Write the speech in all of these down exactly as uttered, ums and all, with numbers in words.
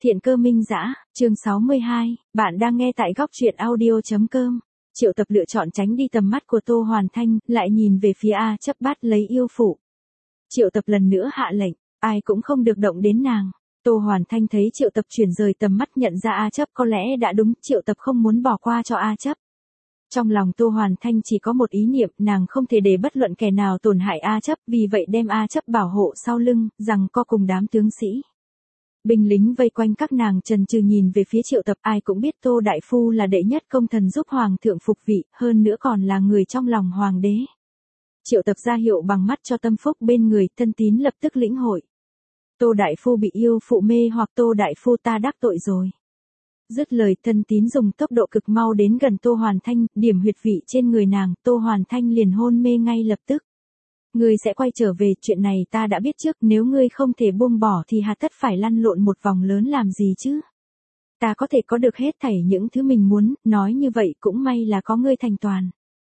Thiện Cơ Minh Dã, chương sáu mươi hai, bạn đang nghe tại góc truyện audio.com. Triệu Tập lựa chọn tránh đi tầm mắt của Tô Hoàn Thanh, lại nhìn về phía A Chấp bắt lấy yêu phụ. Triệu Tập lần nữa hạ lệnh, ai cũng không được động đến nàng. Tô Hoàn Thanh thấy Triệu Tập chuyển rời tầm mắt nhận ra A Chấp có lẽ đã đúng, Triệu Tập không muốn bỏ qua cho A Chấp. Trong lòng Tô Hoàn Thanh chỉ có một ý niệm, nàng không thể để bất luận kẻ nào tổn hại A Chấp, vì vậy đem A Chấp bảo hộ sau lưng, rằng co cùng đám tướng sĩ. Binh lính vây quanh các nàng chần chừ nhìn về phía Triệu Tập, ai cũng biết Tô Đại Phu là đệ nhất công thần giúp Hoàng thượng phục vị, hơn nữa còn là người trong lòng Hoàng đế. Triệu Tập ra hiệu bằng mắt cho tâm phúc bên người, thân tín lập tức lĩnh hội. Tô Đại Phu bị yêu phụ mê hoặc, Tô Đại Phu ta đắc tội rồi. Dứt lời, thân tín dùng tốc độ cực mau đến gần Tô Hoàn Thanh, điểm huyệt vị trên người nàng, Tô Hoàn Thanh liền hôn mê ngay lập tức. Ngươi sẽ quay trở về, chuyện này ta đã biết trước, nếu ngươi không thể buông bỏ thì hà tất phải lăn lộn một vòng lớn làm gì chứ? Ta có thể có được hết thảy những thứ mình muốn, nói như vậy cũng may là có ngươi thành toàn.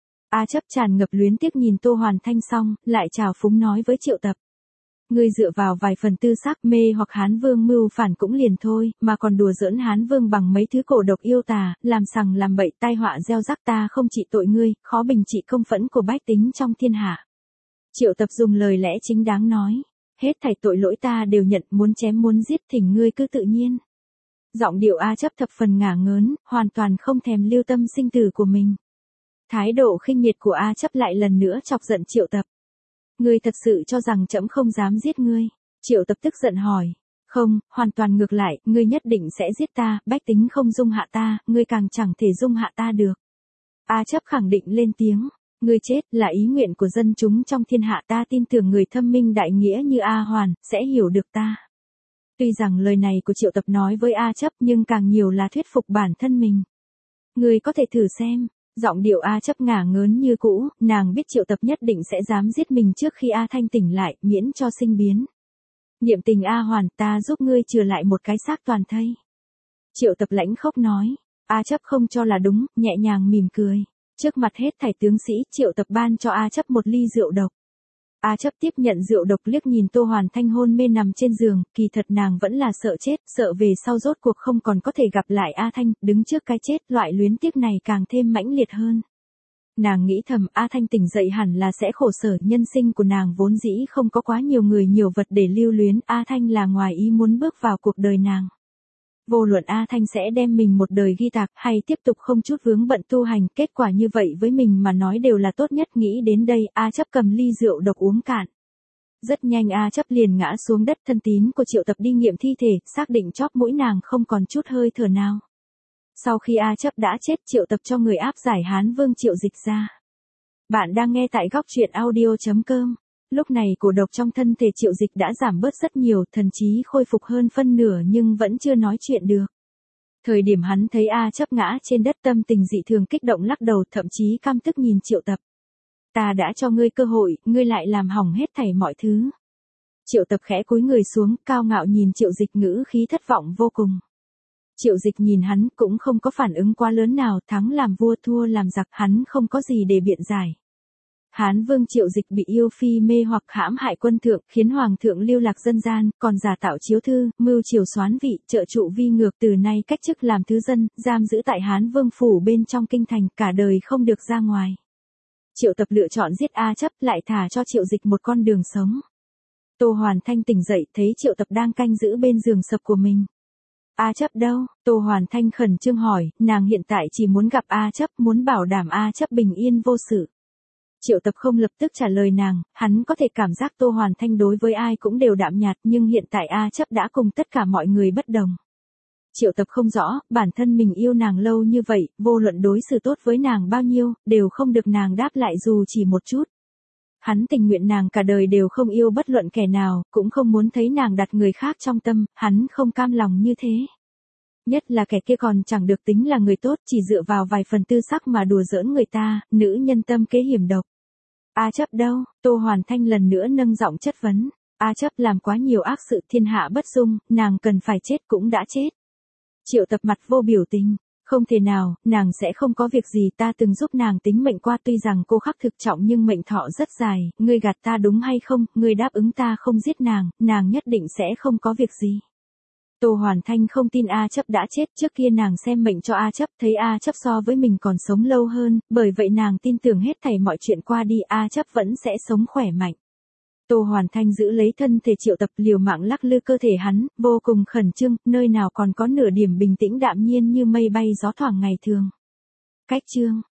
A Chấp tràn ngập luyến tiếc nhìn Tô Hoàn Thanh xong, lại trào phúng nói với Triệu Tập. Ngươi dựa vào vài phần tư sắc mê hoặc Hán Vương mưu phản cũng liền thôi, mà còn đùa giỡn Hán Vương bằng mấy thứ cổ độc yêu tà, làm sằng làm bậy, tai họa gieo rắc, ta không trị tội ngươi, khó bình trị công phẫn của bách tính trong thiên hạ. Triệu Tập dùng lời lẽ chính đáng nói, hết thảy tội lỗi ta đều nhận, muốn chém muốn giết thỉnh ngươi cứ tự nhiên. Giọng điệu A Chấp thập phần ngả ngớn, hoàn toàn không thèm lưu tâm sinh tử của mình. Thái độ khinh miệt của A Chấp lại lần nữa chọc giận Triệu Tập. Ngươi thật sự cho rằng trẫm không dám giết ngươi? Triệu Tập tức giận hỏi. Không, hoàn toàn ngược lại, ngươi nhất định sẽ giết ta, bách tính không dung hạ ta, ngươi càng chẳng thể dung hạ ta được. A Chấp khẳng định lên tiếng. Ngươi chết là ý nguyện của dân chúng trong thiên hạ, ta tin tưởng người thâm minh đại nghĩa như A Hoàn sẽ hiểu được ta. Tuy rằng lời này của Triệu Tập nói với A Chấp nhưng càng nhiều là thuyết phục bản thân mình. Ngươi có thể thử xem. Giọng điệu A Chấp ngả ngớn như cũ, nàng biết Triệu Tập nhất định sẽ dám giết mình trước khi A Thanh tỉnh lại, miễn cho sinh biến. Niệm tình A Hoàn, ta giúp ngươi trừ lại một cái xác toàn thây. Triệu Tập lãnh khốc nói. A Chấp không cho là đúng, nhẹ nhàng mỉm cười. Trước mặt hết thảy tướng sĩ, Triệu Tập ban cho A Chấp một ly rượu độc. A Chấp tiếp nhận rượu độc, liếc nhìn Tô Hoàn Thanh hôn mê nằm trên giường, kỳ thật nàng vẫn là sợ chết, sợ về sau rốt cuộc không còn có thể gặp lại A Thanh, đứng trước cái chết, loại luyến tiếc này càng thêm mãnh liệt hơn. Nàng nghĩ thầm, A Thanh tỉnh dậy hẳn là sẽ khổ sở, nhân sinh của nàng vốn dĩ không có quá nhiều người nhiều vật để lưu luyến, A Thanh là ngoài ý muốn bước vào cuộc đời nàng. Vô luận A Thanh sẽ đem mình một đời ghi tạc hay tiếp tục không chút vướng bận tu hành, kết quả như vậy với mình mà nói đều là tốt nhất. Nghĩ đến đây, A Chấp cầm ly rượu độc uống cạn. Rất nhanh A Chấp liền ngã xuống đất, thân tín của Triệu Tập đi nghiệm thi thể, xác định chóp mũi nàng không còn chút hơi thở nào. Sau khi A Chấp đã chết, Triệu Tập cho người áp giải Hán Vương Triệu Dịch ra. Bạn đang nghe tại góc truyện audio.com. Lúc này cổ độc trong thân thể Triệu Dịch đã giảm bớt rất nhiều, thần trí khôi phục hơn phân nửa nhưng vẫn chưa nói chuyện được. Thời điểm hắn thấy A Chấp ngã trên đất, tâm tình dị thường kích động, lắc đầu, thậm chí căm tức nhìn Triệu Tập. Ta đã cho ngươi cơ hội, ngươi lại làm hỏng hết thảy mọi thứ. Triệu Tập khẽ cúi người xuống, cao ngạo nhìn Triệu Dịch, ngữ khí thất vọng vô cùng. Triệu Dịch nhìn hắn cũng không có phản ứng quá lớn nào, thắng làm vua thua làm giặc, hắn không có gì để biện giải. Hán Vương Triệu Dịch bị yêu phi mê hoặc, hãm hại quân thượng, khiến hoàng thượng lưu lạc dân gian, còn giả tạo chiếu thư, mưu triều soán vị, trợ trụ vi ngược, từ nay cách chức làm thứ dân, giam giữ tại Hán Vương phủ bên trong kinh thành, cả đời không được ra ngoài. Triệu Tập lựa chọn giết A Chấp, lại thả cho Triệu Dịch một con đường sống. Tô Hoàn Thanh tỉnh dậy, thấy Triệu Tập đang canh giữ bên giường sập của mình. A Chấp đâu? Tô Hoàn Thanh khẩn trương hỏi, nàng hiện tại chỉ muốn gặp A Chấp, muốn bảo đảm A Chấp bình yên vô sự. Triệu Tập không lập tức trả lời nàng, hắn có thể cảm giác Tô Hoàn Thanh đối với ai cũng đều đạm nhạt, nhưng hiện tại A Chấp đã cùng tất cả mọi người bất đồng. Triệu Tập không rõ, bản thân mình yêu nàng lâu như vậy, vô luận đối xử tốt với nàng bao nhiêu, đều không được nàng đáp lại dù chỉ một chút. Hắn tình nguyện nàng cả đời đều không yêu bất luận kẻ nào, cũng không muốn thấy nàng đặt người khác trong tâm, hắn không cam lòng như thế. Nhất là kẻ kia còn chẳng được tính là người tốt, chỉ dựa vào vài phần tư sắc mà đùa giỡn người ta, nữ nhân tâm kế hiểm độc. A Chấp đâu? Tô Hoàn Thanh lần nữa nâng giọng chất vấn. A Chấp làm quá nhiều ác sự, thiên hạ bất dung, nàng cần phải chết cũng đã chết. Triệu Tập mặt vô biểu tình. Không thể nào, nàng sẽ không có việc gì, ta từng giúp nàng tính mệnh qua, tuy rằng cô khắc thực trọng nhưng mệnh thọ rất dài, ngươi gạt ta đúng hay không, ngươi đáp ứng ta không giết nàng, nàng nhất định sẽ không có việc gì. Tô Hoàn Thanh không tin A Chấp đã chết, trước kia nàng xem mệnh cho A Chấp, thấy A Chấp so với mình còn sống lâu hơn, bởi vậy nàng tin tưởng hết thảy mọi chuyện qua đi A Chấp vẫn sẽ sống khỏe mạnh. Tô Hoàn Thanh giữ lấy thân thể Triệu Tập, liều mạng lắc lư cơ thể hắn, vô cùng khẩn trương, nơi nào còn có nửa điểm bình tĩnh đạm nhiên như mây bay gió thoảng ngày thường. Cách chương